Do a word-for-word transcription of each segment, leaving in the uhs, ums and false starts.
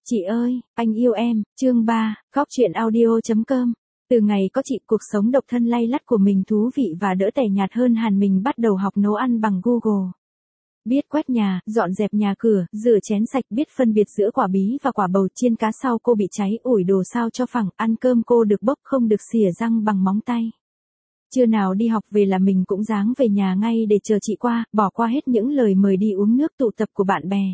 Chị ơi, anh yêu em, chương ba, Cóc truyện audio chấm com. Từ ngày có chị, cuộc sống độc thân lay lắt của mình thú vị và đỡ tẻ nhạt hơn hẳn. Mình bắt đầu học nấu ăn bằng Google. Biết quét nhà, dọn dẹp nhà cửa, rửa chén sạch, biết phân biệt giữa quả bí và quả bầu, chiên cá sau cô bị cháy, ủi đồ sao cho phẳng, ăn cơm cô được bốc không được xỉa răng bằng móng tay. Trưa nào đi học về là mình cũng dáng về nhà ngay để chờ chị qua, bỏ qua hết những lời mời đi uống nước tụ tập của bạn bè.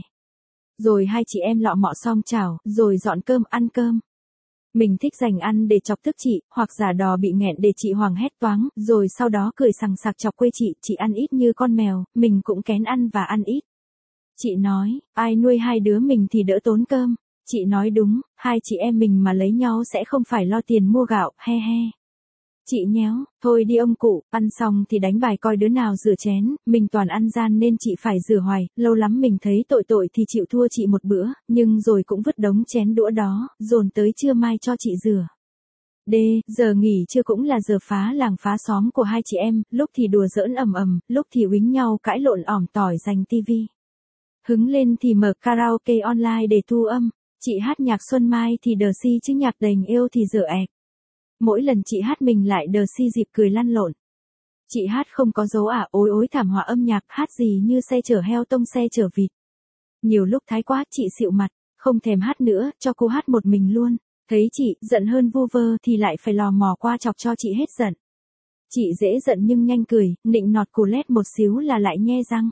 Rồi hai chị em lọ mọ xong chảo, rồi dọn cơm, ăn cơm. Mình thích dành ăn để chọc tức chị, hoặc giả đò bị nghẹn để chị hoảng hét toáng, rồi sau đó cười sằng sặc chọc quê chị, chị ăn ít như con mèo, mình cũng kén ăn và ăn ít. Chị nói, ai nuôi hai đứa mình thì đỡ tốn cơm. Chị nói đúng, hai chị em mình mà lấy nhau sẽ không phải lo tiền mua gạo, he he. Chị nhéo, thôi đi ông cụ, ăn xong thì đánh bài coi đứa nào rửa chén, mình toàn ăn gian nên chị phải rửa hoài, lâu lắm mình thấy tội tội thì chịu thua chị một bữa, nhưng rồi cũng vứt đống chén đũa đó, dồn tới trưa mai cho chị rửa. D, giờ nghỉ trưa cũng là giờ phá làng phá xóm của hai chị em, lúc thì đùa giỡn ầm ầm, lúc thì uýnh nhau cãi lộn ỏm tỏi giành tivi. Hứng lên thì mở karaoke online để thu âm, chị hát nhạc Xuân Mai thì đờ si chứ nhạc đành yêu thì dở ẹc. Mỗi lần chị hát mình lại đờ si dịp cười lăn lộn. Chị hát không có dấu à, ối ối thảm họa âm nhạc, hát gì như xe chở heo tông xe chở vịt. Nhiều lúc thái quá, chị xịu mặt, không thèm hát nữa, cho cô hát một mình luôn. Thấy chị giận hơn vu vơ thì lại phải lò mò qua chọc cho chị hết giận. Chị dễ giận nhưng nhanh cười, nịnh nọt cù lét một xíu là lại nhe răng.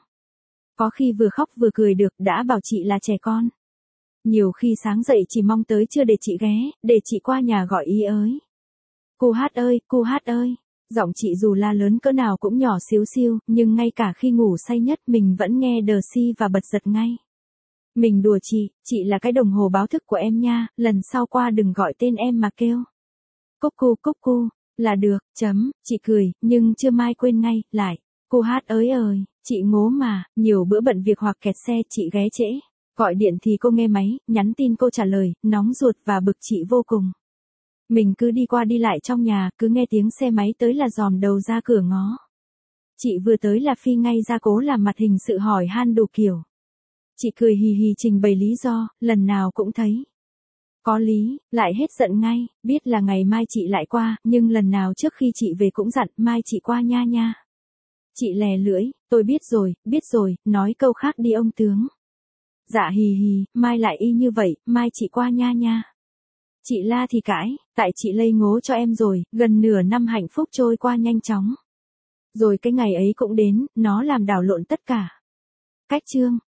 Có khi vừa khóc vừa cười được, đã bảo chị là trẻ con. Nhiều khi sáng dậy chỉ mong tới trưa để chị ghé, để chị qua nhà gọi ý ới. Cô hát ơi, cô hát ơi. Giọng chị dù la lớn cỡ nào cũng nhỏ xíu xiu, nhưng ngay cả khi ngủ say nhất mình vẫn nghe đờ si và bật giật ngay. Mình đùa chị, chị là cái đồng hồ báo thức của em nha, lần sau qua đừng gọi tên em mà kêu. Cúc cu cúc cu, là được, chấm, chị cười, nhưng chưa mai quên ngay, lại. Cô hát ơi ơi, chị ngố mà, nhiều bữa bận việc hoặc kẹt xe chị ghé trễ. Gọi điện thì cô nghe máy, nhắn tin cô trả lời, nóng ruột và bực chị vô cùng. Mình cứ đi qua đi lại trong nhà, cứ nghe tiếng xe máy tới là dòm đầu ra cửa ngó. Chị vừa tới là phi ngay ra cố làm mặt hình sự hỏi han đủ kiểu. Chị cười hì hì trình bày lý do, lần nào cũng thấy có lý, lại hết giận ngay, biết là ngày mai chị lại qua, nhưng lần nào trước khi chị về cũng dặn, mai chị qua nha nha. Chị lè lưỡi, tôi biết rồi, biết rồi, nói câu khác đi ông tướng. Dạ hì hì, mai lại y như vậy, mai chị qua nha nha. Chị la thì cãi, tại chị lây ngố cho em rồi, gần nửa năm hạnh phúc trôi qua nhanh chóng. Rồi cái ngày ấy cũng đến, nó làm đảo lộn tất cả. Cách chương.